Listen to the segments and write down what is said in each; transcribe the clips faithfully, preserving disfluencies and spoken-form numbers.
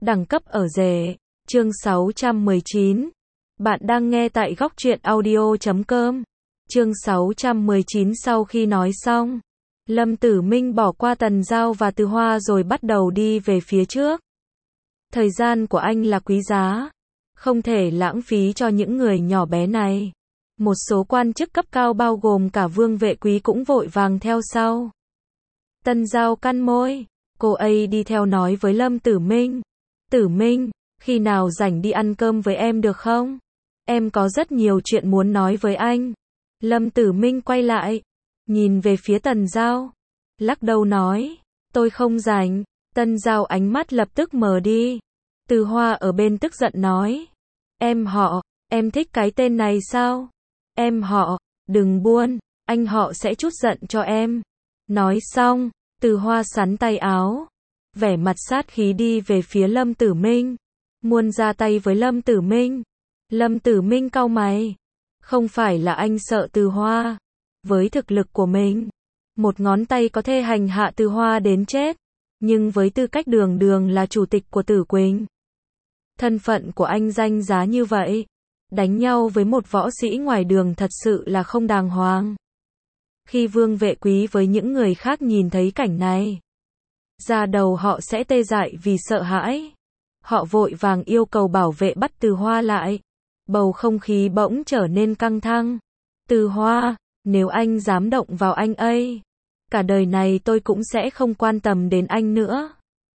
Đẳng cấp ở rể. Chương sáu trăm mười chín. Bạn đang nghe tại góc truyện audio chấm com. Chương sáu trăm mười chín. Sau khi nói xong, Lâm Tử Minh bỏ qua Tần Giao và Từ Hoa rồi bắt đầu đi về phía trước. Thời gian của anh là quý giá, không thể lãng phí cho những người nhỏ bé này. Một số quan chức cấp cao bao gồm cả Vương Vệ Quý cũng vội vàng theo sau. Tần Giao cắn môi, cô ấy đi theo nói với Lâm Tử Minh. Tử Minh, khi nào rảnh đi ăn cơm với em được không? Em có rất nhiều chuyện muốn nói với anh. Lâm Tử Minh quay lại, nhìn về phía Tần Giao, lắc đầu nói, tôi không rảnh. Tần Giao ánh mắt lập tức mờ đi. Từ Hoa ở bên tức giận nói, em họ, em thích cái tên này sao? Em họ, đừng buôn, anh họ sẽ trút giận cho em. Nói xong, Từ Hoa sắn tay áo, vẻ mặt sát khí đi về phía Lâm Tử Minh, muốn ra tay với Lâm Tử Minh. Lâm Tử Minh cau mày, không phải là anh sợ Từ Hoa, với thực lực của mình, một ngón tay có thể hành hạ Từ Hoa đến chết, nhưng với tư cách đường đường là chủ tịch của Tử Quỳnh, thân phận của anh danh giá như vậy, đánh nhau với một võ sĩ ngoài đường thật sự là không đàng hoàng. Khi Vương Vệ Quý với những người khác nhìn thấy cảnh này, da đầu họ sẽ tê dại vì sợ hãi. Họ vội vàng yêu cầu bảo vệ bắt Từ Hoa lại. Bầu không khí bỗng trở nên căng thẳng. Từ Hoa, nếu anh dám động vào anh ấy, cả đời này tôi cũng sẽ không quan tâm đến anh nữa.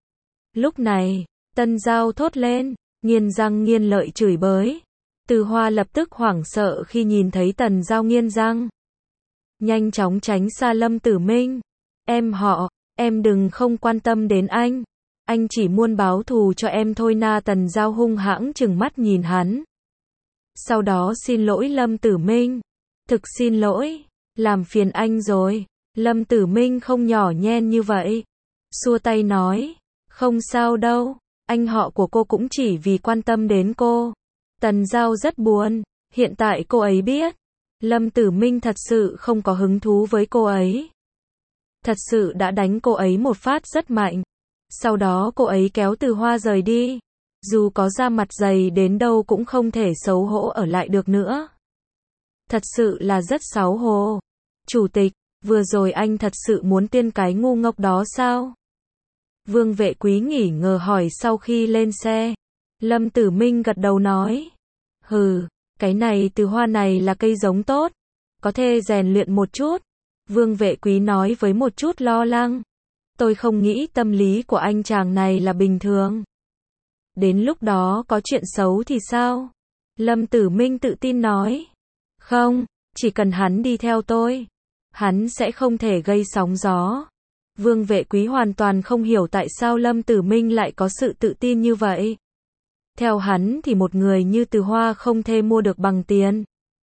Lúc này, Tần Giao thốt lên, nghiến răng nghiến lợi chửi bới. Từ Hoa lập tức hoảng sợ khi nhìn thấy Tần Giao nghiến răng, nhanh chóng tránh xa Lâm Tử Minh. Em họ, em đừng không quan tâm đến anh. Anh chỉ muốn báo thù cho em thôi na. Tần Giao hung hãng trừng mắt nhìn hắn. Sau đó xin lỗi Lâm Tử Minh. Thực xin lỗi, làm phiền anh rồi. Lâm Tử Minh không nhỏ nhen như vậy. Xua tay nói, không sao đâu, anh họ của cô cũng chỉ vì quan tâm đến cô. Tần Giao rất buồn, hiện tại cô ấy biết, Lâm Tử Minh thật sự không có hứng thú với cô ấy. Thật sự đã đánh cô ấy một phát rất mạnh. Sau đó cô ấy kéo Từ Hoa rời đi. Dù có da mặt dày đến đâu cũng không thể xấu hổ ở lại được nữa. Thật sự là rất xấu hổ. Chủ tịch, vừa rồi anh thật sự muốn tiên cái ngu ngốc đó sao? Vương Vệ Quý nghỉ ngờ hỏi sau khi lên xe. Lâm Tử Minh gật đầu nói, hừ, cái này Từ Hoa này là cây giống tốt, có thể rèn luyện một chút. Vương Vệ Quý nói với một chút lo lắng, tôi không nghĩ tâm lý của anh chàng này là bình thường. Đến lúc đó có chuyện xấu thì sao? Lâm Tử Minh tự tin nói, không, chỉ cần hắn đi theo tôi, hắn sẽ không thể gây sóng gió. Vương Vệ Quý hoàn toàn không hiểu tại sao Lâm Tử Minh lại có sự tự tin như vậy. Theo hắn thì một người như Từ Hoa không thể mua được bằng tiền.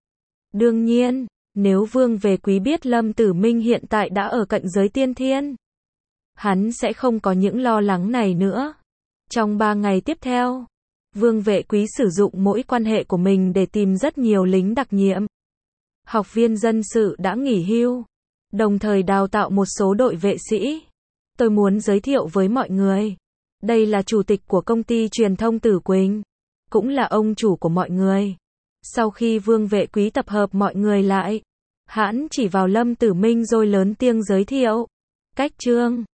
Đương nhiên, nếu Vương Vệ Quý biết Lâm Tử Minh hiện tại đã ở cạnh giới tiên thiên, hắn sẽ không có những lo lắng này nữa. Trong ba ngày tiếp theo, Vương Vệ Quý sử dụng mỗi quan hệ của mình để tìm rất nhiều lính đặc nhiệm. Học viên dân sự đã nghỉ hưu, đồng thời đào tạo một số đội vệ sĩ. Tôi muốn giới thiệu với mọi người, đây là chủ tịch của công ty truyền thông Tử Quỳnh, cũng là ông chủ của mọi người. Sau khi Vương Vệ Quý tập hợp mọi người lại, hắn chỉ vào Lâm Tử Minh rồi lớn tiếng giới thiệu. Cách chương